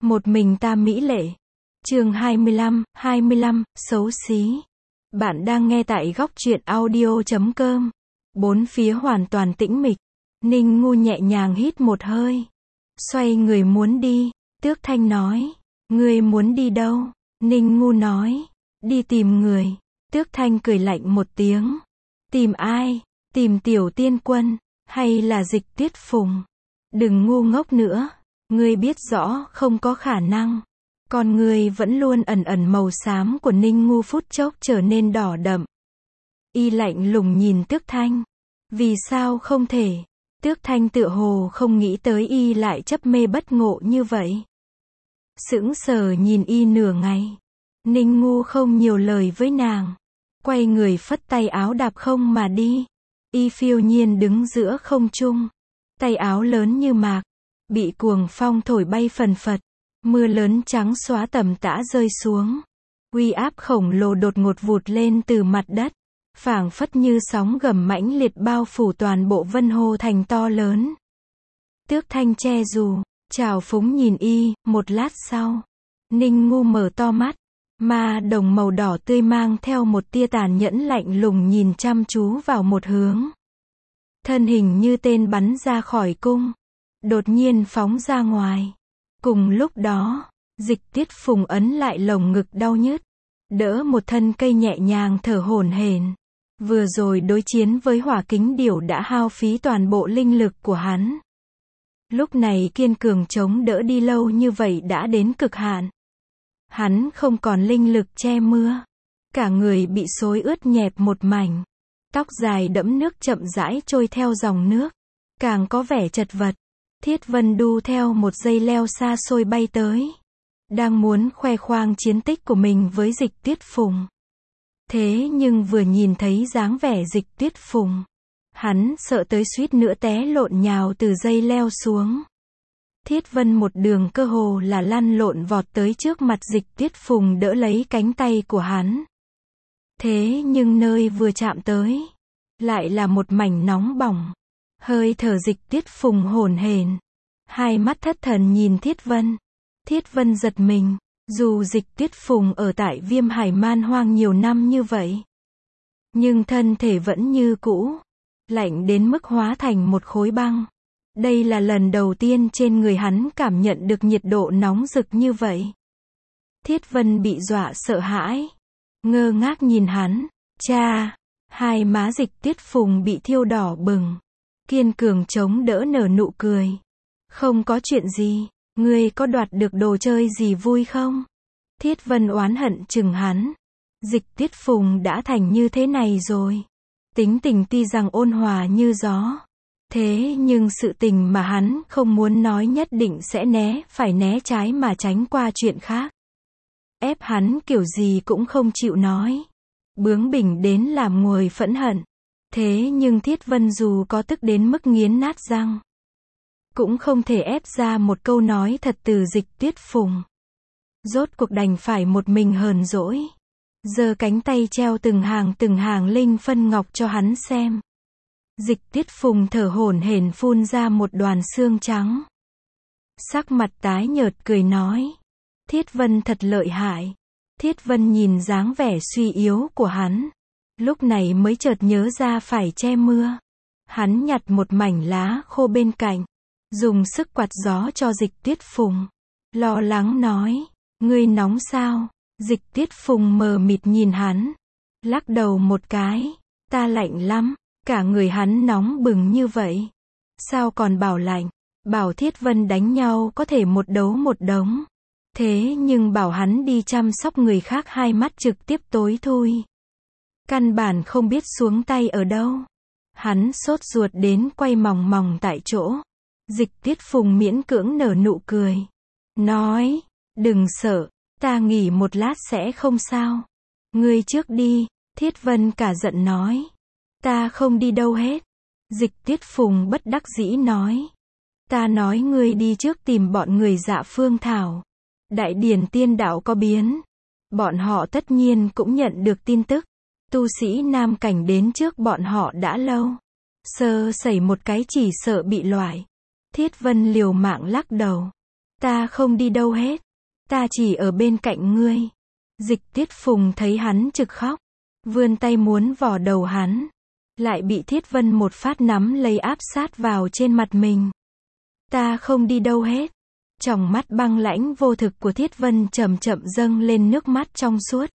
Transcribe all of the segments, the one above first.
Một mình ta mỹ lệ. Chương 25, xấu xí. Bạn đang nghe tại góc truyện audio.com. Bốn phía hoàn toàn tĩnh mịch. Ninh Ngu nhẹ nhàng hít một hơi. Xoay người muốn đi. Tước Thanh nói. Ngươi muốn đi đâu? Ninh Ngu nói. Đi tìm người. Tước Thanh cười lạnh một tiếng. Tìm ai? Tìm Tiểu Tiên Quân. Hay là Dịch Tuyết Phùng? Đừng ngu ngốc nữa. Ngươi biết rõ không có khả năng. Con ngươi vẫn luôn ẩn ẩn màu xám của Ninh Ngu phút chốc trở nên đỏ đậm. Y lạnh lùng nhìn Tước Thanh. Vì sao không thể? Tước Thanh tựa hồ không nghĩ tới y lại chấp mê bất ngộ như vậy. Sững sờ nhìn y nửa ngày. Ninh Ngu không nhiều lời với nàng. Quay người phất tay áo đạp không mà đi. Y phiêu nhiên đứng giữa không trung. Tay áo lớn như mạc. Bị cuồng phong thổi bay phần phật. Mưa lớn trắng xóa tầm tã rơi xuống. Uy áp khổng lồ đột ngột vụt lên từ mặt đất. Phảng phất như sóng gầm mãnh liệt bao phủ toàn bộ Vân Hồ thành to lớn. Tước Thanh che dù, trào phúng nhìn y, một lát sau. Ninh Ngu mở to mắt. Ma đồng màu đỏ tươi mang theo một tia tàn nhẫn lạnh lùng nhìn chăm chú vào một hướng. Thân hình như tên bắn ra khỏi cung. Đột nhiên phóng ra ngoài. Cùng lúc đó, Dịch Tuyết Phùng ấn lại lồng ngực đau nhức. Đỡ một thân cây nhẹ nhàng thở hổn hển. Vừa rồi đối chiến với Hỏa Kính Điểu đã hao phí toàn bộ linh lực của hắn. Lúc này kiên cường chống đỡ đi lâu như vậy đã đến cực hạn. Hắn không còn linh lực che mưa. Cả người bị xối ướt nhẹp một mảnh. Tóc dài đẫm nước chậm rãi trôi theo dòng nước. Càng có vẻ chật vật. Thiết Vân đu theo một dây leo xa xôi bay tới. Đang muốn khoe khoang chiến tích của mình với Dịch Tuyết Phùng. Thế nhưng vừa nhìn thấy dáng vẻ Dịch Tuyết Phùng. Hắn sợ tới suýt nữa té lộn nhào từ dây leo xuống. Thiết Vân một đường cơ hồ là lăn lộn vọt tới trước mặt Dịch Tuyết Phùng đỡ lấy cánh tay của hắn. Thế nhưng nơi vừa chạm tới. Lại là một mảnh nóng bỏng. Hơi thở Dịch Tuyết Phùng hổn hển. Hai mắt thất thần nhìn Thiết Vân. Thiết Vân giật mình. Dù Dịch Tuyết Phùng ở tại Viêm Hải Man Hoang nhiều năm như vậy. Nhưng thân thể vẫn như cũ. Lạnh đến mức hóa thành một khối băng. Đây là lần đầu tiên trên người hắn cảm nhận được nhiệt độ nóng rực như vậy. Thiết Vân bị dọa sợ hãi. Ngơ ngác nhìn hắn. Cha! Hai má Dịch Tuyết Phùng bị thiêu đỏ bừng. Kiên cường chống đỡ nở nụ cười. Không có chuyện gì. Ngươi có đoạt được đồ chơi gì vui không? Thiết Vân oán hận chừng hắn. Dịch Tuyết Phùng đã thành như thế này rồi. Tính tình tuy rằng ôn hòa như gió. Thế nhưng sự tình mà hắn không muốn nói nhất định sẽ phải né trái mà tránh qua chuyện khác. Ép hắn kiểu gì cũng không chịu nói. Bướng bỉnh đến làm nguội phẫn hận. Thế nhưng Thiết Vân dù có tức đến mức nghiến nát răng. Cũng không thể ép ra một câu nói thật từ Dịch Tuyết Phùng. Rốt cuộc đành phải một mình hờn dỗi. Giơ cánh tay treo từng hàng linh phân ngọc cho hắn xem. Dịch Tuyết Phùng thở hổn hển phun ra một đoàn xương trắng. Sắc mặt tái nhợt cười nói. Thiết Vân thật lợi hại. Thiết Vân nhìn dáng vẻ suy yếu của hắn. Lúc này mới chợt nhớ ra phải che mưa. Hắn nhặt một mảnh lá khô bên cạnh. Dùng sức quạt gió cho Dịch Tuyết Phùng. Lo lắng nói. Ngươi nóng sao? Dịch Tuyết Phùng mờ mịt nhìn hắn. Lắc đầu một cái. Ta lạnh lắm. Cả người hắn nóng bừng như vậy. Sao còn bảo lạnh? Bảo Thiết Vân đánh nhau có thể một đấu một đống. Thế nhưng bảo hắn đi chăm sóc người khác hai mắt trực tiếp tối thui. Căn bản không biết xuống tay ở đâu. Hắn sốt ruột đến quay mòng mòng tại chỗ. Dịch Tuyết Phùng miễn cưỡng nở nụ cười. Nói, đừng sợ, ta nghỉ một lát sẽ không sao. Ngươi trước đi, Thiết Vân cả giận nói. Ta không đi đâu hết. Dịch Tuyết Phùng bất đắc dĩ nói. Ta nói ngươi đi trước tìm bọn người Dạ Phương Thảo. Đại điển tiên đạo có biến. Bọn họ tất nhiên cũng nhận được tin tức. Tu sĩ Nam Cảnh đến trước bọn họ đã lâu. Sơ sẩy một cái chỉ sợ bị loại. Thiết Vân liều mạng lắc đầu. Ta không đi đâu hết. Ta chỉ ở bên cạnh ngươi. Dịch Tiết Phùng thấy hắn trực khóc, vươn tay muốn vò đầu hắn, lại bị Thiết Vân một phát nắm lấy áp sát vào trên mặt mình. Ta không đi đâu hết. Tròng mắt băng lãnh vô thực của Thiết Vân chậm chậm dâng lên nước mắt trong suốt.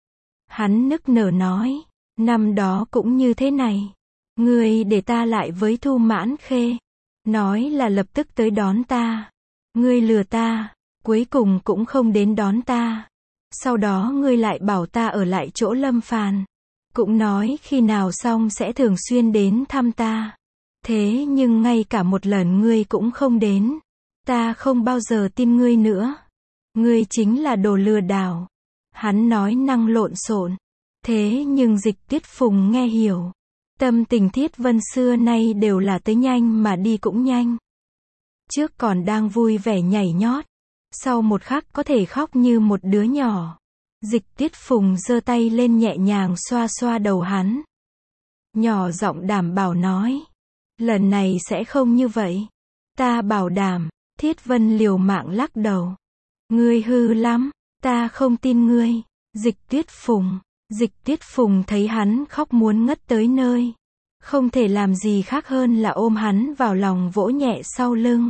Hắn nức nở nói, năm đó cũng như thế này. Ngươi để ta lại với Thu Mãn Khê, nói là lập tức tới đón ta. Ngươi lừa ta, cuối cùng cũng không đến đón ta. Sau đó ngươi lại bảo ta ở lại chỗ Lâm Phàn, cũng nói khi nào xong sẽ thường xuyên đến thăm ta. Thế nhưng ngay cả một lần ngươi cũng không đến. Ta không bao giờ tin ngươi nữa. Ngươi chính là đồ lừa đảo. Hắn nói năng lộn xộn. Thế nhưng Dịch Tiết Phùng nghe hiểu. Tâm tình Thiết Vân xưa nay đều là tới nhanh mà đi cũng nhanh. Trước còn đang vui vẻ nhảy nhót, sau một khắc có thể khóc như một đứa nhỏ. Dịch Tiết Phùng giơ tay lên nhẹ nhàng xoa xoa đầu hắn. Nhỏ giọng đảm bảo nói, lần này sẽ không như vậy. Ta bảo đảm. Thiết Vân liều mạng lắc đầu. Ngươi hư lắm, ta không tin ngươi. Dịch Tiết Phùng thấy hắn khóc muốn ngất tới nơi. Không thể làm gì khác hơn là ôm hắn vào lòng vỗ nhẹ sau lưng.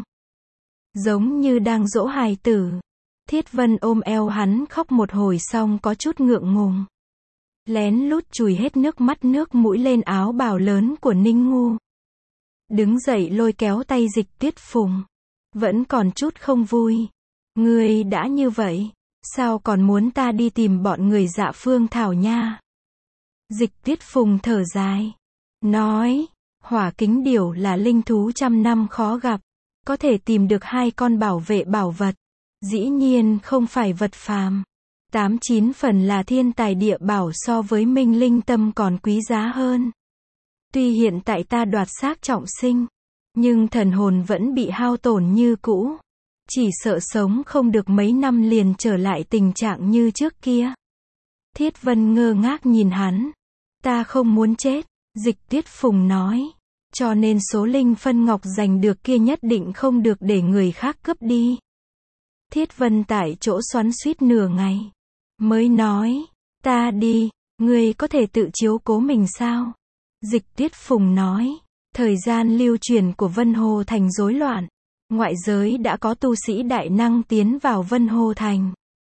Giống như đang dỗ hài tử. Thiết Vân ôm eo hắn khóc một hồi xong có chút ngượng ngùng. Lén lút chùi hết nước mắt nước mũi lên áo bào lớn của Ninh Ngu. Đứng dậy lôi kéo tay Dịch Tiết Phùng. Vẫn còn chút không vui. Ngươi đã như vậy, sao còn muốn ta đi tìm bọn người Dạ Phương Thảo nha? Dịch Tiết Phùng thở dài, nói, Hỏa Kính Điểu là linh thú trăm năm khó gặp, có thể tìm được 2 con bảo vệ bảo vật, dĩ nhiên không phải vật phàm. 8-9 phần là thiên tài địa bảo so với Minh Linh Tâm còn quý giá hơn. Tuy hiện tại ta đoạt xác trọng sinh, nhưng thần hồn vẫn bị hao tổn như cũ. Chỉ sợ sống không được mấy năm liền trở lại tình trạng như trước kia. Thiết Vân ngơ ngác nhìn hắn. Ta không muốn chết, Dịch Tiết Phùng nói. Cho nên số linh phân ngọc giành được kia nhất định không được để người khác cướp đi. Thiết Vân tại chỗ xoắn xuýt nửa ngày. Mới nói, ta đi, ngươi có thể tự chiếu cố mình sao? Dịch Tiết Phùng nói. Thời gian lưu truyền của Vân Hồ Thành rối loạn. Ngoại giới đã có tu sĩ đại năng tiến vào Vân Hồ Thành.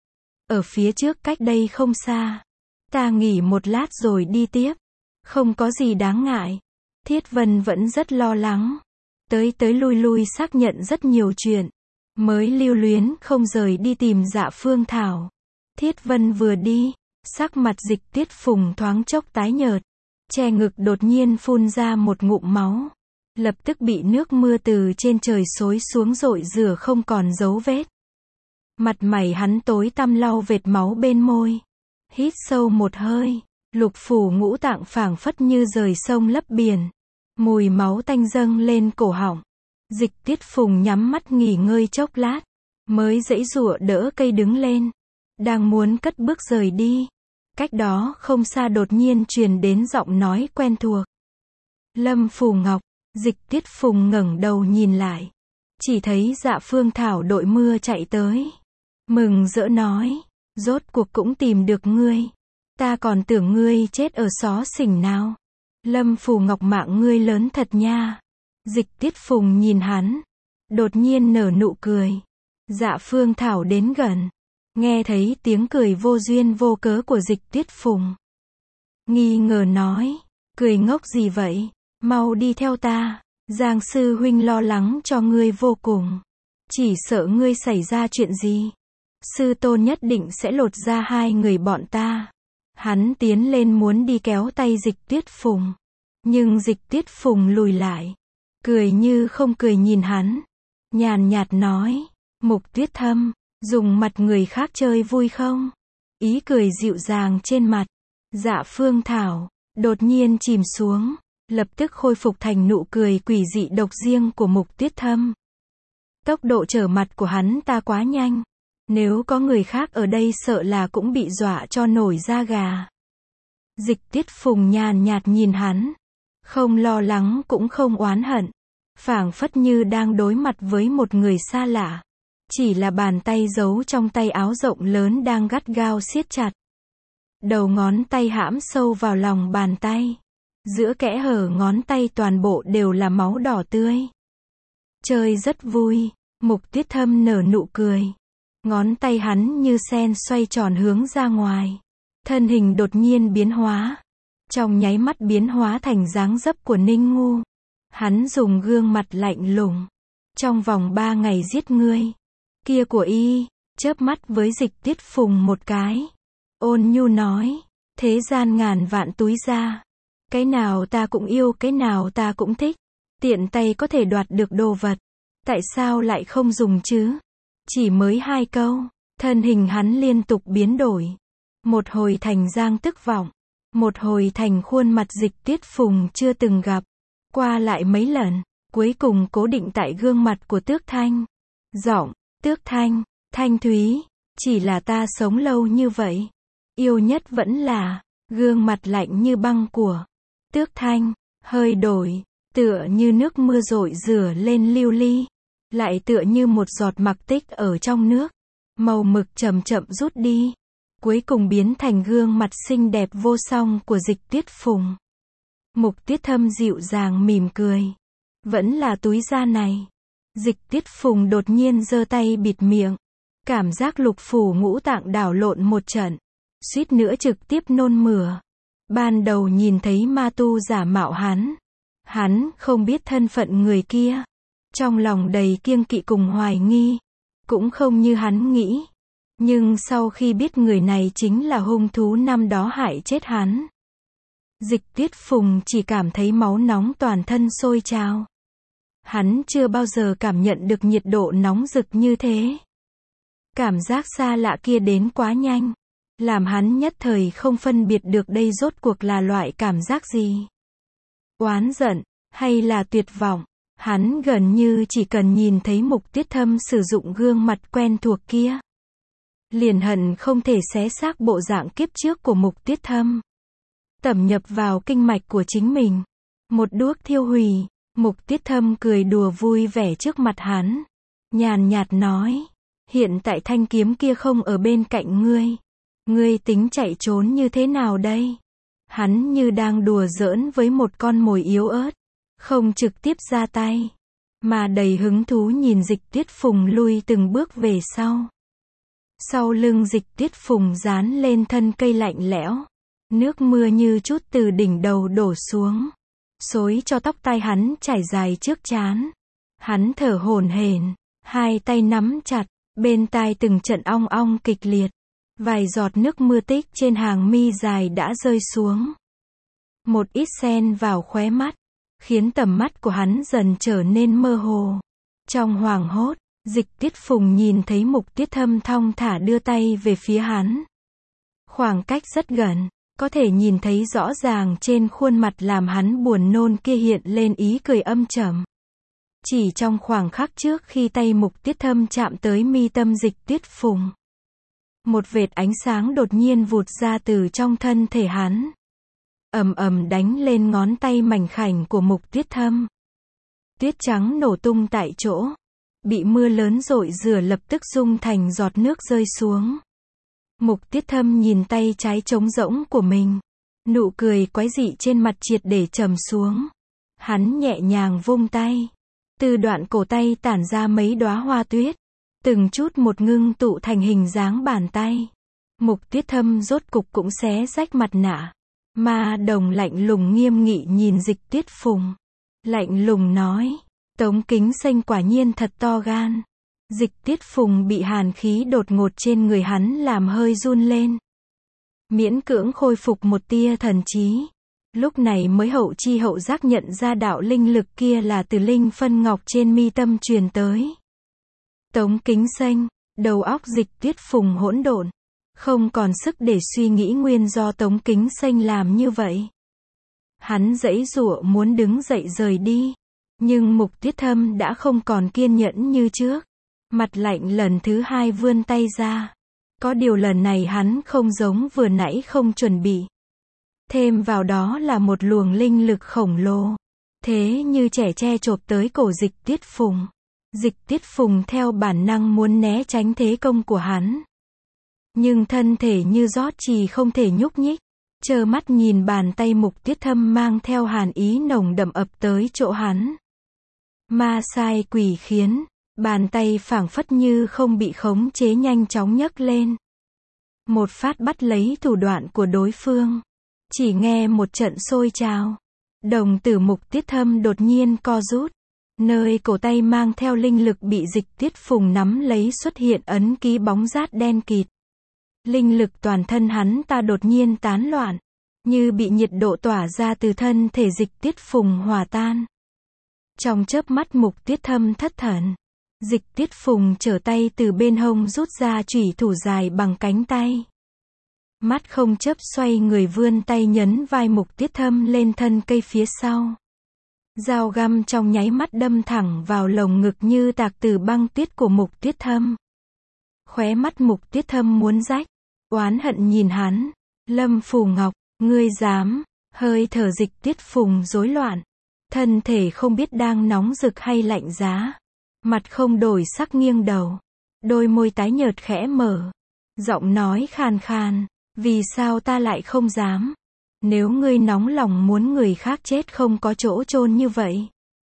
Ở phía trước cách đây không xa. Ta nghỉ một lát rồi đi tiếp. Không có gì đáng ngại. Thiết Vân vẫn rất lo lắng. Tới lui lui xác nhận rất nhiều chuyện. Mới lưu luyến không rời đi tìm Dạ Phương Thảo. Thiết Vân vừa đi, sắc mặt Dịch Tiết Phùng thoáng chốc tái nhợt. Che ngực đột nhiên phun ra một ngụm máu. Lập tức bị nước mưa từ trên trời xối xuống rội rửa không còn dấu vết. Mặt mày hắn tối tăm lau vệt máu bên môi. Hít sâu một hơi. Lục phủ ngũ tạng phảng phất như rời sông lấp biển. Mùi máu tanh dâng lên cổ họng. Dịch Tiết Phùng nhắm mắt nghỉ ngơi chốc lát. Mới giãy giụa đỡ cây đứng lên. Đang muốn cất bước rời đi. Cách đó không xa đột nhiên truyền đến giọng nói quen thuộc. Lâm Phù Ngọc. Dịch Tiết Phùng ngẩng đầu nhìn lại. Chỉ thấy Dạ Phương Thảo đội mưa chạy tới. Mừng rỡ nói. Rốt cuộc cũng tìm được ngươi. Ta còn tưởng ngươi chết ở xó xỉnh nào. Lâm Phù Ngọc mạng ngươi lớn thật nha. Dịch Tiết Phùng nhìn hắn. Đột nhiên nở nụ cười. Dạ Phương Thảo đến gần. Nghe thấy tiếng cười vô duyên vô cớ của Dịch Tiết Phùng. Nghi ngờ nói. Cười ngốc gì vậy? Mau đi theo ta. Giang sư huynh lo lắng cho ngươi vô cùng. Chỉ sợ ngươi xảy ra chuyện gì. Sư tôn nhất định sẽ lột ra 2 người bọn ta. Hắn tiến lên muốn đi kéo tay Dịch Tiết Phùng. Nhưng Dịch Tiết Phùng lùi lại. Cười như không cười nhìn hắn. Nhàn nhạt nói. Mục Tuyết Thâm, dùng mặt người khác chơi vui không? Ý cười dịu dàng trên mặt. Dạ Phương Thảo, đột nhiên chìm xuống. Lập tức khôi phục thành nụ cười quỷ dị độc riêng của Mục Tuyết Thâm. Tốc độ trở mặt của hắn ta quá nhanh. Nếu có người khác ở đây sợ là cũng bị dọa cho nổi da gà. Dịch Tiết Phùng nhàn nhạt nhìn hắn. Không lo lắng cũng không oán hận. Phảng phất như đang đối mặt với một người xa lạ. Chỉ là bàn tay giấu trong tay áo rộng lớn đang gắt gao siết chặt. Đầu ngón tay hãm sâu vào lòng bàn tay. Giữa kẽ hở ngón tay toàn bộ đều là máu đỏ tươi. Chơi rất vui, Mục Tuyết Thâm nở nụ cười. Ngón tay hắn như sen xoay tròn hướng ra ngoài. Thân hình đột nhiên biến hóa. Trong nháy mắt biến hóa thành dáng dấp của Ninh Ngu. Hắn dùng gương mặt lạnh lùng. Trong vòng 3 ngày giết ngươi. Kia của y, chớp mắt với Dịch Tiết Phùng một cái. Ôn nhu nói, thế gian ngàn vạn túi ra. Cái nào ta cũng yêu, cái nào ta cũng thích. Tiện tay có thể đoạt được đồ vật. Tại sao lại không dùng chứ? Chỉ mới 2 câu, thân hình hắn liên tục biến đổi. Một hồi thành Giang Tức Vọng, một hồi thành khuôn mặt Dịch Tiết Phùng chưa từng gặp. Qua lại mấy lần, cuối cùng cố định tại gương mặt của Tước Thanh. Giọng, Tước Thanh, thanh thúy, chỉ là ta sống lâu như vậy. Yêu nhất vẫn là, gương mặt lạnh như băng của Tước Thanh, hơi đổi, tựa như nước mưa rội rửa lên lưu ly. Lại tựa như một giọt mặc tích ở trong nước. Màu mực chậm chậm rút đi. Cuối cùng biến thành gương mặt xinh đẹp vô song của Dịch Tiết Phùng. Mục Tuyết Thâm dịu dàng mỉm cười. Vẫn là túi da này. Dịch Tiết Phùng đột nhiên giơ tay bịt miệng. Cảm giác lục phủ ngũ tạng đảo lộn một trận. Suýt nữa trực tiếp nôn mửa. Ban đầu nhìn thấy ma tu giả mạo hắn không biết thân phận người kia. Trong lòng đầy kiêng kỵ cùng hoài nghi. Cũng không như hắn nghĩ. Nhưng sau khi biết người này chính là hung thú năm đó hại chết hắn. Dịch Tiết Phùng chỉ cảm thấy máu nóng toàn thân sôi trào. Hắn chưa bao giờ cảm nhận được nhiệt độ nóng rực như thế. Cảm giác xa lạ kia đến quá nhanh. Làm hắn nhất thời không phân biệt được đây rốt cuộc là loại cảm giác gì. Oán giận, hay là tuyệt vọng. Hắn gần như chỉ cần nhìn thấy Mục Tuyết Thâm sử dụng gương mặt quen thuộc kia. Liền hận không thể xé xác bộ dạng kiếp trước của Mục Tuyết Thâm. Tẩm nhập vào kinh mạch của chính mình. Một đuốc thiêu hủy, Mục Tuyết Thâm cười đùa vui vẻ trước mặt hắn. Nhàn nhạt nói, hiện tại thanh kiếm kia không ở bên cạnh ngươi. Ngươi tính chạy trốn như thế nào đây? Hắn như đang đùa giỡn với một con mồi yếu ớt. Không trực tiếp ra tay. Mà đầy hứng thú nhìn Dịch Tiết Phùng lui từng bước về sau. Sau lưng Dịch Tiết Phùng dán lên thân cây lạnh lẽo. Nước mưa như chút từ đỉnh đầu đổ xuống. Xối cho tóc tai hắn trải dài trước trán. Hắn thở hổn hển, hai tay nắm chặt, bên tai từng trận ong ong kịch liệt. Vài giọt nước mưa tích trên hàng mi dài đã rơi xuống. Một ít sen vào khóe mắt, khiến tầm mắt của hắn dần trở nên mơ hồ. Trong hoảng hốt, Dịch Tiết Phùng nhìn thấy Mục Tuyết Thâm thong thả đưa tay về phía hắn. Khoảng cách rất gần, có thể nhìn thấy rõ ràng trên khuôn mặt làm hắn buồn nôn kia hiện lên ý cười âm trầm. Chỉ trong khoảng khắc trước khi tay Mục Tuyết Thâm chạm tới mi tâm Dịch Tiết Phùng. Một vệt ánh sáng đột nhiên vụt ra từ trong thân thể hắn. Ầm ầm đánh lên ngón tay mảnh khảnh của Mục Tuyết Thâm. Tuyết trắng nổ tung tại chỗ. Bị mưa lớn rội rửa lập tức rung thành giọt nước rơi xuống. Mục Tuyết Thâm nhìn tay trái trống rỗng của mình. Nụ cười quái dị trên mặt triệt để trầm xuống. Hắn nhẹ nhàng vung tay. Từ đoạn cổ tay tản ra mấy đóa hoa tuyết. Từng chút một ngưng tụ thành hình dáng bàn tay. Mục Tuyết Thâm rốt cục cũng xé rách mặt nạ. Ma đồng lạnh lùng nghiêm nghị nhìn Dịch Tiết Phùng. Lạnh lùng nói, Tống Kính Xanh quả nhiên thật to gan. Dịch Tiết Phùng bị hàn khí đột ngột trên người hắn làm hơi run lên. Miễn cưỡng khôi phục một tia thần trí. Lúc này mới hậu chi hậu giác nhận ra đạo linh lực kia là từ linh phân ngọc trên mi tâm truyền tới. Tống Kính Xanh, đầu óc Dịch Tiết Phùng hỗn độn. Không còn sức để suy nghĩ nguyên do Tống Kính Xanh làm như vậy. Hắn giãy giụa muốn đứng dậy rời đi. Nhưng Mục Tuyết Thâm đã không còn kiên nhẫn như trước. Mặt lạnh lần thứ hai vươn tay ra. Có điều lần này hắn không giống vừa nãy không chuẩn bị. Thêm vào đó là một luồng linh lực khổng lồ. Thế như trẻ tre chộp tới cổ Dịch Tiết Phùng. Dịch Tiết Phùng theo bản năng muốn né tránh thế công của hắn. Nhưng thân thể như rót trì không thể nhúc nhích, trơ mắt nhìn bàn tay Mục Tiết Thâm mang theo hàn ý nồng đậm ập tới chỗ hắn. Ma sai quỷ khiến, bàn tay phảng phất như không bị khống chế nhanh chóng nhấc lên. Một phát bắt lấy thủ đoạn của đối phương. Chỉ nghe một trận sôi trào. Đồng tử Mục Tiết Thâm đột nhiên co rút. Nơi cổ tay mang theo linh lực bị Dịch Tiết Phùng nắm lấy xuất hiện ấn ký bóng rát đen kịt. Linh lực toàn thân hắn ta đột nhiên tán loạn, như bị nhiệt độ tỏa ra từ thân thể Dịch Tiết Phùng hòa tan. Trong chớp mắt Mục Tiết Thâm thất thần. Dịch Tiết Phùng trở tay từ bên hông rút ra chủy thủ dài bằng cánh tay. Mắt không chớp xoay người vươn tay nhấn vai Mục Tiết Thâm lên thân cây phía sau. Dao găm trong nháy mắt đâm thẳng vào lồng ngực như tạc từ băng tuyết của Mục Tiết Thâm. Khóe mắt Mục Tiết Thâm muốn rách, oán hận nhìn hắn. Lâm Phù Ngọc, ngươi dám? Hơi thở Dịch Tiết Phùng rối loạn. Thân thể không biết đang nóng rực hay lạnh giá. Mặt không đổi sắc nghiêng đầu. Đôi môi tái nhợt khẽ mở. Giọng nói khàn khàn. Vì sao ta lại không dám? Nếu ngươi nóng lòng muốn người khác chết không có chỗ chôn như vậy,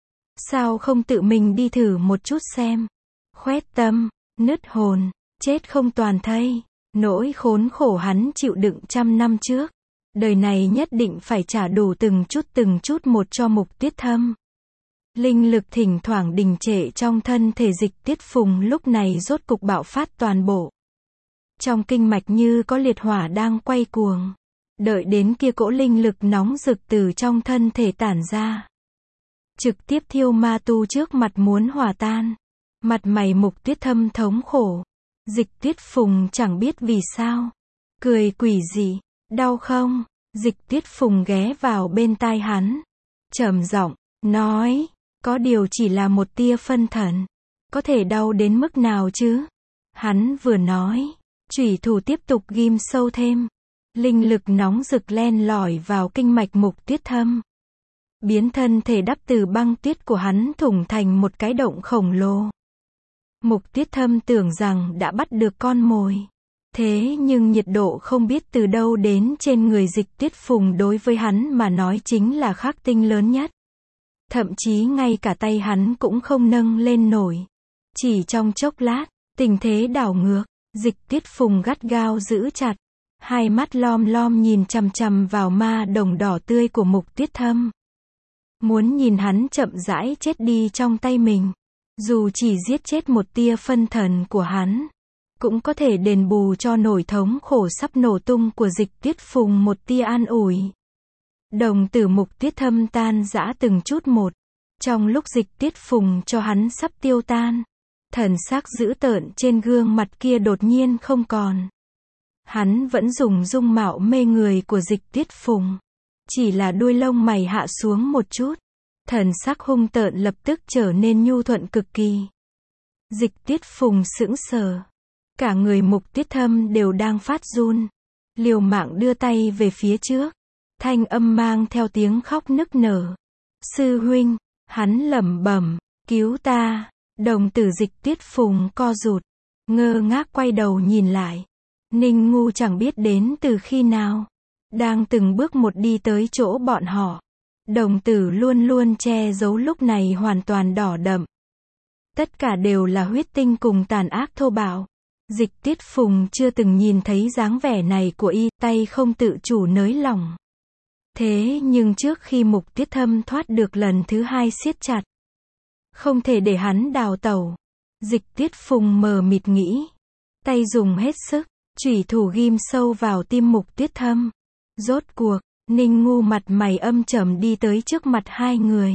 sao không tự mình đi thử một chút xem? Khoét tâm, nứt hồn, chết không toàn thây. Nỗi khốn khổ hắn chịu đựng trăm năm trước, đời này nhất định phải trả đủ từng chút một cho Mục Tiết Thâm. Linh lực thỉnh thoảng đình trệ trong thân thể Dịch Tiết Phùng lúc này rốt cục bạo phát toàn bộ. Trong kinh mạch như có liệt hỏa đang quay cuồng. Đợi đến kia cỗ linh lực nóng rực từ trong thân thể tản ra, trực tiếp thiêu ma tu trước mặt muốn hòa tan. Mặt mày Mục Tiết Thâm thống khổ. Dịch Tiết Phùng chẳng biết vì sao. Cười quỷ dị. Đau không? Dịch Tiết Phùng ghé vào bên tai hắn. Trầm giọng nói. Có điều chỉ là một tia phân thần. Có thể đau đến mức nào chứ? Hắn vừa nói. Chủy thủ tiếp tục ghim sâu thêm. Linh lực nóng rực len lỏi vào kinh mạch Mục Tiết Thâm. Biến thân thể đắp từ băng tuyết của hắn thủng thành một cái động khổng lồ. Mục Tiết Thâm tưởng rằng đã bắt được con mồi. Thế nhưng nhiệt độ không biết từ đâu đến trên người Dịch Tiết Phùng đối với hắn mà nói chính là khắc tinh lớn nhất. Thậm chí ngay cả tay hắn cũng không nâng lên nổi. Chỉ trong chốc lát, tình thế đảo ngược, Dịch Tiết Phùng gắt gao giữ chặt. Hai mắt lom lom nhìn chằm chằm vào ma đồng đỏ tươi của Mục Tiết Thâm. Muốn nhìn hắn chậm rãi chết đi trong tay mình. Dù chỉ giết chết một tia phân thần của hắn, cũng có thể đền bù cho nỗi thống khổ sắp nổ tung của Dịch Tiết Phùng một tia an ủi. Đồng tử Mục Tiết Thâm tan rã từng chút một. Trong lúc Dịch Tiết Phùng cho hắn sắp tiêu tan, thần sắc dữ tợn trên gương mặt kia đột nhiên không còn. Hắn vẫn dùng dung mạo mê người của Dịch Tiết Phùng. Chỉ là đuôi lông mày hạ xuống một chút. Thần sắc hung tợn lập tức trở nên nhu thuận cực kỳ. Dịch Tiết Phùng sững sờ. Cả người Mục Tiết Thâm đều đang phát run. Liều mạng đưa tay về phía trước. Thanh âm mang theo tiếng khóc nức nở. Sư huynh, hắn lẩm bẩm, cứu ta. Đồng tử Dịch Tiết Phùng co rụt. Ngơ ngác quay đầu nhìn lại. Ninh Ngu chẳng biết đến từ khi nào. Đang từng bước một đi tới chỗ bọn họ. Đồng tử luôn luôn che giấu lúc này hoàn toàn đỏ đậm. Tất cả đều là huyết tinh cùng tàn ác thô bạo. Dịch Tiết Phùng chưa từng nhìn thấy dáng vẻ này của y, tay không tự chủ nới lỏng. Thế nhưng trước khi Mục Tiết Thâm thoát được lần thứ hai siết chặt, không thể để hắn đào tẩu. Dịch Tiết Phùng mờ mịt nghĩ. Tay dùng hết sức, chủy thủ ghim sâu vào tim Mục Tiết Thâm. Rốt cuộc, Ninh Ngu mặt mày âm trầm đi tới trước mặt hai người.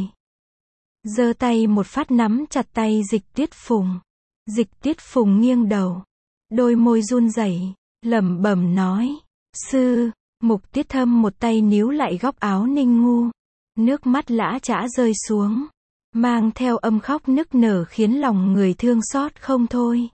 Giơ tay một phát nắm chặt tay Dịch Tiết Phùng. Dịch Tiết Phùng nghiêng đầu. Đôi môi run rẩy, lẩm bẩm nói. Sư, Mục Tiết Thâm một tay níu lại góc áo Ninh Ngu. Nước mắt lã chã rơi xuống. Mang theo âm khóc nức nở khiến lòng người thương xót không thôi.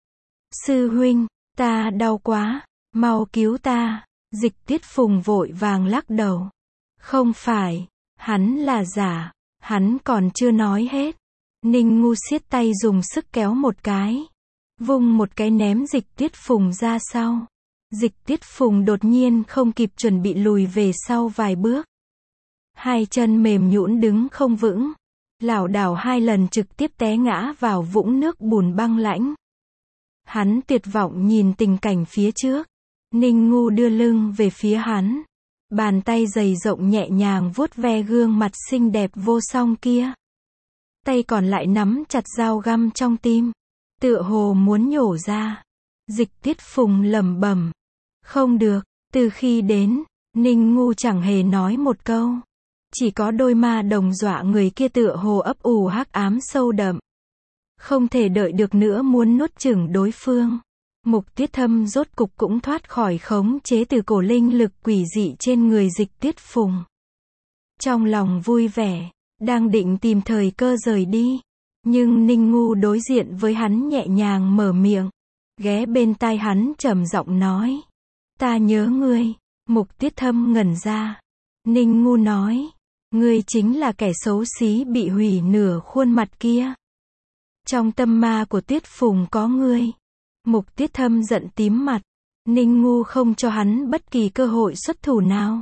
Sư huynh, ta đau quá, mau cứu ta. Dịch Tiết Phùng vội vàng lắc đầu. Không phải, hắn là giả, hắn còn chưa nói hết. Ninh Ngu siết tay dùng sức kéo một cái. Vung một cái ném Dịch Tiết Phùng ra sau. Dịch Tiết Phùng đột nhiên không kịp chuẩn bị lùi về sau vài bước. Hai chân mềm nhũn đứng không vững. Lảo đảo 2 lần trực tiếp té ngã vào vũng nước bùn băng lãnh. Hắn tuyệt vọng nhìn tình cảnh phía trước. Ninh Ngu đưa lưng về phía hắn. Bàn tay dày rộng nhẹ nhàng vuốt ve gương mặt xinh đẹp vô song kia. Tay còn lại nắm chặt dao găm trong tim. Tựa hồ muốn nhổ ra. Dịch Tiết Phùng lẩm bẩm. Không được, từ khi đến, Ninh Ngu chẳng hề nói một câu. Chỉ có đôi ma đồng dọa người kia tựa hồ ấp ủ hắc ám sâu đậm. Không thể đợi được nữa muốn nuốt chửng đối phương. Mục Tiết Thâm rốt cục cũng thoát khỏi khống chế từ cổ linh lực quỷ dị trên người Dịch Tiết Phùng. Trong lòng vui vẻ, đang định tìm thời cơ rời đi. Nhưng Ninh Ngu đối diện với hắn nhẹ nhàng mở miệng. Ghé bên tai hắn trầm giọng nói. Ta nhớ ngươi. Mục Tiết Thâm ngẩn ra. Ninh Ngu nói. Ngươi chính là kẻ xấu xí bị hủy nửa khuôn mặt kia. Trong tâm ma của Tiết Phùng có ngươi. Mục Tiết Thâm giận tím mặt. Ninh Ngu không cho hắn bất kỳ cơ hội xuất thủ nào.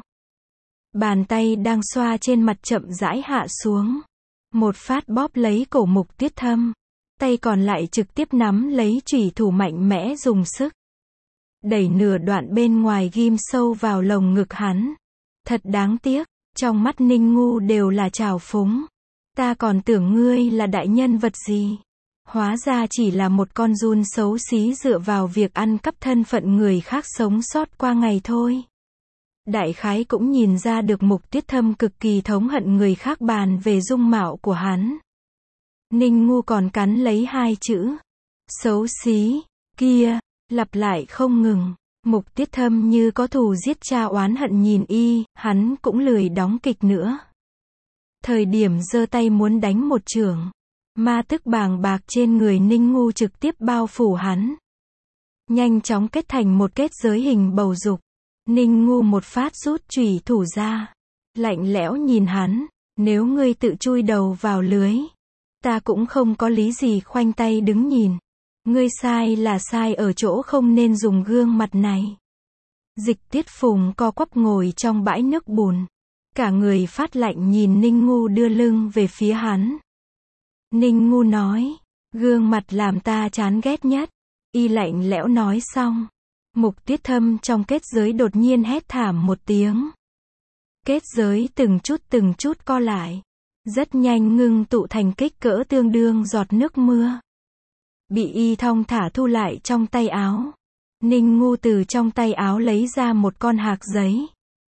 Bàn tay đang xoa trên mặt chậm rãi hạ xuống. Một phát bóp lấy cổ Mục Tiết Thâm. Tay còn lại trực tiếp nắm lấy chủy thủ mạnh mẽ dùng sức. Đẩy nửa đoạn bên ngoài ghim sâu vào lồng ngực hắn. Thật đáng tiếc, trong mắt Ninh Ngu đều là trào phúng. Ta còn tưởng ngươi là đại nhân vật gì. Hóa ra chỉ là một con giun xấu xí dựa vào việc ăn cắp thân phận người khác sống sót qua ngày thôi. Đại khái cũng nhìn ra được Mục Tiết Thâm cực kỳ thống hận người khác bàn về dung mạo của hắn. Ninh Ngu còn cắn lấy 2 chữ. Xấu xí, kia, lặp lại không ngừng. Mục Tiết Thâm như có thù giết cha oán hận nhìn y, hắn cũng lười đóng kịch nữa. Thời điểm giơ tay muốn đánh một chưởng. Ma tức bàng bạc trên người Ninh Ngu trực tiếp bao phủ hắn. Nhanh chóng kết thành một kết giới hình bầu dục. Ninh Ngu một phát rút chủy thủ ra. Lạnh lẽo nhìn hắn. Nếu ngươi tự chui đầu vào lưới. Ta cũng không có lý gì khoanh tay đứng nhìn. Ngươi sai là sai ở chỗ không nên dùng gương mặt này. Dịch Tiết Phùng co quắp ngồi trong bãi nước bùn. Cả người phát lạnh nhìn Ninh Ngu đưa lưng về phía hắn. Ninh Ngu nói. Gương mặt làm ta chán ghét nhất. Y lạnh lẽo nói xong. Mục Tiết Thâm trong kết giới đột nhiên hét thảm một tiếng. Kết giới từng chút co lại. Rất nhanh ngưng tụ thành kích cỡ tương đương giọt nước mưa. Bị y thong thả thu lại trong tay áo. Ninh Ngu từ trong tay áo lấy ra một con hạc giấy.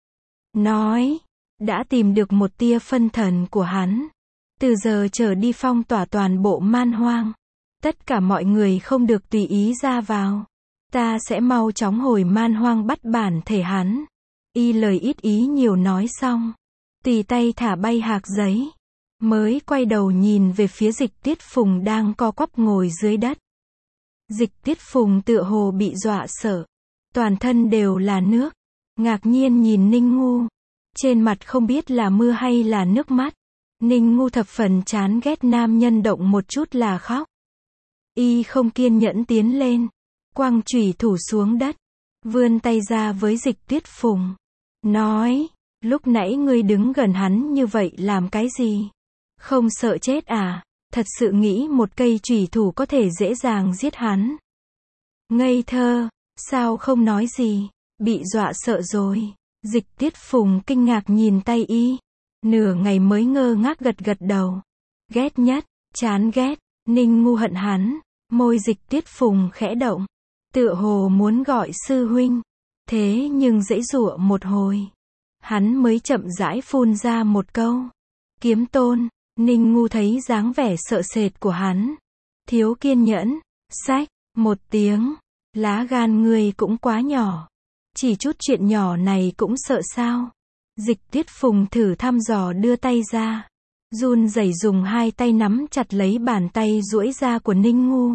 Nói. Đã tìm được một tia phân thần của hắn. Từ giờ trở đi phong tỏa toàn bộ man hoang. Tất cả mọi người không được tùy ý ra vào. Ta sẽ mau chóng hồi man hoang bắt bản thể hắn. Y lời ít ý nhiều nói xong. Tùy tay thả bay hạc giấy. Mới quay đầu nhìn về phía Dịch Tiết Phùng đang co quắp ngồi dưới đất. Dịch Tiết Phùng tựa hồ bị dọa sợ. Toàn thân đều là nước. Ngạc nhiên nhìn Ninh Ngu. Trên mặt không biết là mưa hay là nước mắt. Ninh Ngu thập phần chán ghét nam nhân động một chút là khóc. Y không kiên nhẫn tiến lên. Quăng chủy thủ xuống đất. Vươn tay ra với Dịch Tiết Phùng. Nói. Lúc nãy ngươi đứng gần hắn như vậy làm cái gì? Không sợ chết à? Thật sự nghĩ một cây chủy thủ có thể dễ dàng giết hắn. Ngây thơ. Sao không nói gì? Bị dọa sợ rồi. Dịch Tiết Phùng kinh ngạc nhìn tay y. Nửa ngày mới ngơ ngác gật gật đầu. Ghét nhất. Chán ghét. Ninh Ngu hận hắn. Môi Dịch Tiết Phùng khẽ động. Tựa hồ muốn gọi sư huynh. Thế nhưng dãy giụa một hồi. Hắn mới chậm rãi phun ra một câu. Kiếm tôn. Ninh Ngu thấy dáng vẻ sợ sệt của hắn. Thiếu kiên nhẫn. Xách. Một tiếng. Lá gan ngươi cũng quá nhỏ. Chỉ chút chuyện nhỏ này cũng sợ sao? Dịch Tiết Phùng thử thăm dò đưa tay ra. Run rẩy dùng 2 tay nắm chặt lấy bàn tay duỗi ra của Ninh Ngu.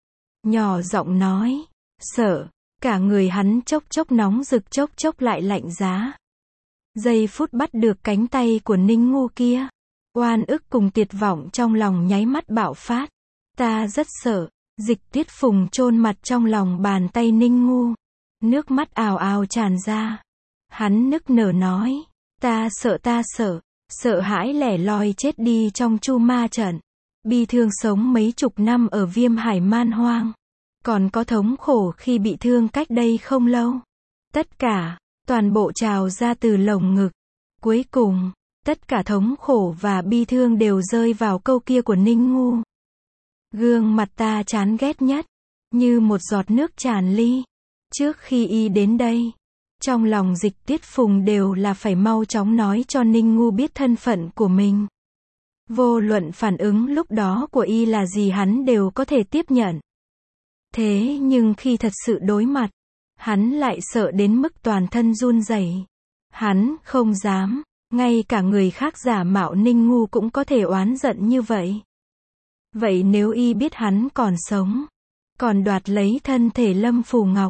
Nhỏ giọng nói. Sợ. Cả người hắn chốc chốc nóng rực chốc chốc lại lạnh giá. Giây phút bắt được cánh tay của Ninh Ngu kia. Oan ức cùng tuyệt vọng trong lòng nháy mắt bạo phát. Ta rất sợ. Dịch Tuyết Phùng chôn mặt trong lòng bàn tay Ninh Ngu. Nước mắt ào ào tràn ra. Hắn nức nở nói. Ta sợ. Sợ hãi lẻ loi chết đi trong Chu Ma trận. Bi thương sống mấy chục năm ở Viêm Hải Man Hoang. Còn có thống khổ khi bị thương cách đây không lâu. Tất cả, toàn bộ trào ra từ lồng ngực. Cuối cùng, tất cả thống khổ và bi thương đều rơi vào câu kia của Ninh Ngu. Gương mặt ta chán ghét nhất, như một giọt nước tràn ly. Trước khi y đến đây, trong lòng Dịch Tuyết Phùng đều là phải mau chóng nói cho Ninh Ngu biết thân phận của mình. Vô luận phản ứng lúc đó của y là gì hắn đều có thể tiếp nhận. Thế nhưng khi thật sự đối mặt, hắn lại sợ đến mức toàn thân run rẩy. Hắn không dám, ngay cả người khác giả mạo Ninh Ngu cũng có thể oán giận như vậy. Vậy nếu y biết hắn còn sống, còn đoạt lấy thân thể Lâm Phù Ngọc,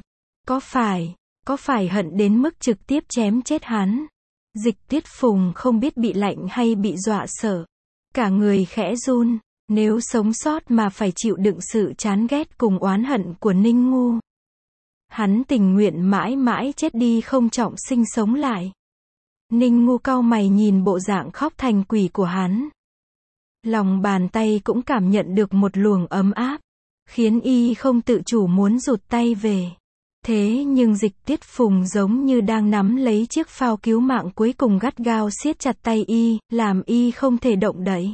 có phải hận đến mức trực tiếp chém chết hắn? Dịch Tuyết Phùng không biết bị lạnh hay bị dọa sợ. Cả người khẽ run, nếu sống sót mà phải chịu đựng sự chán ghét cùng oán hận của Ninh Ngu. Hắn tình nguyện mãi mãi chết đi không trọng sinh sống lại. Ninh Ngu cau mày nhìn bộ dạng khóc thành quỷ của hắn. Lòng bàn tay cũng cảm nhận được một luồng ấm áp, khiến y không tự chủ muốn rụt tay về. Thế nhưng Dịch Tuyết Phùng giống như đang nắm lấy chiếc phao cứu mạng cuối cùng gắt gao siết chặt tay y, làm y không thể động đậy.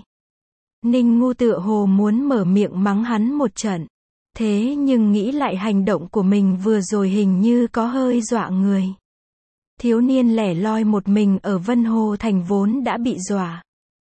Ninh Ngu tựa hồ muốn mở miệng mắng hắn một trận. Thế nhưng nghĩ lại hành động của mình vừa rồi hình như có hơi dọa người. Thiếu niên lẻ loi một mình ở Vân Hồ Thành vốn đã bị dọa.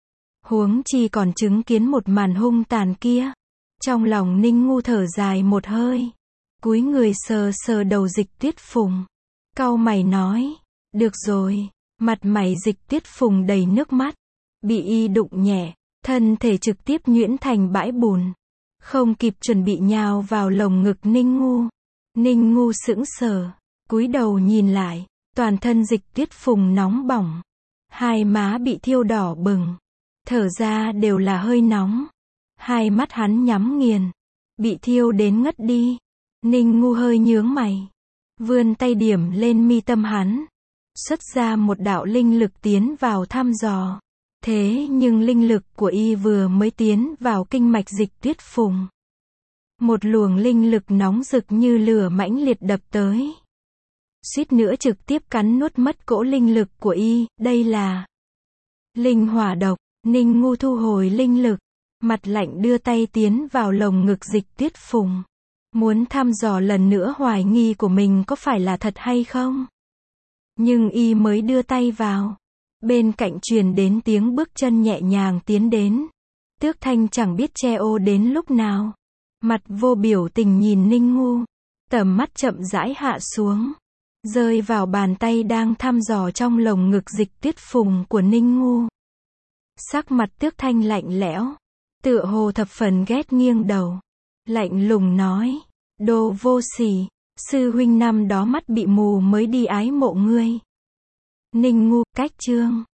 Huống chi còn chứng kiến một màn hung tàn kia. Trong lòng Ninh Ngu thở dài một hơi. Cúi người sờ sờ đầu Dịch Tuyết Phùng. Cau mày nói. Được rồi. Mặt mày Dịch Tuyết Phùng đầy nước mắt. Bị y đụng nhẹ. Thân thể trực tiếp nhuyễn thành bãi bùn. Không kịp chuẩn bị nhào vào lồng ngực Ninh Ngu. Ninh Ngu sững sờ. Cúi đầu nhìn lại. Toàn thân Dịch Tuyết Phùng nóng bỏng. Hai má bị thiêu đỏ bừng. Thở ra đều là hơi nóng. Hai mắt hắn nhắm nghiền. Bị thiêu đến ngất đi. Ninh Ngu hơi nhướng mày. Vươn tay điểm lên mi tâm hắn. Xuất ra một đạo linh lực tiến vào thăm dò. Thế nhưng linh lực của y vừa mới tiến vào kinh mạch Dịch Tuyết Phùng. Một luồng linh lực nóng rực như lửa mãnh liệt đập tới. Suýt nữa trực tiếp cắn nuốt mất cỗ linh lực của y, đây là linh hỏa độc. Ninh Ngu thu hồi linh lực, mặt lạnh đưa tay tiến vào lồng ngực Dịch Tuyết Phùng. Muốn thăm dò lần nữa hoài nghi của mình có phải là thật hay không. Nhưng y mới đưa tay vào. Bên cạnh truyền đến tiếng bước chân nhẹ nhàng tiến đến. Tước Thanh chẳng biết che ô đến lúc nào. Mặt vô biểu tình nhìn Ninh Ngu. Tầm mắt chậm rãi hạ xuống. Rơi vào bàn tay đang thăm dò trong lồng ngực Dịch Tuyết Phùng của Ninh Ngu. Sắc mặt Tước Thanh lạnh lẽo. Tựa hồ thập phần ghét nghiêng đầu. Lạnh lùng nói. Đồ vô sỉ. Sư huynh năm đó mắt bị mù mới đi ái mộ ngươi. Ninh Ngu, cách chương.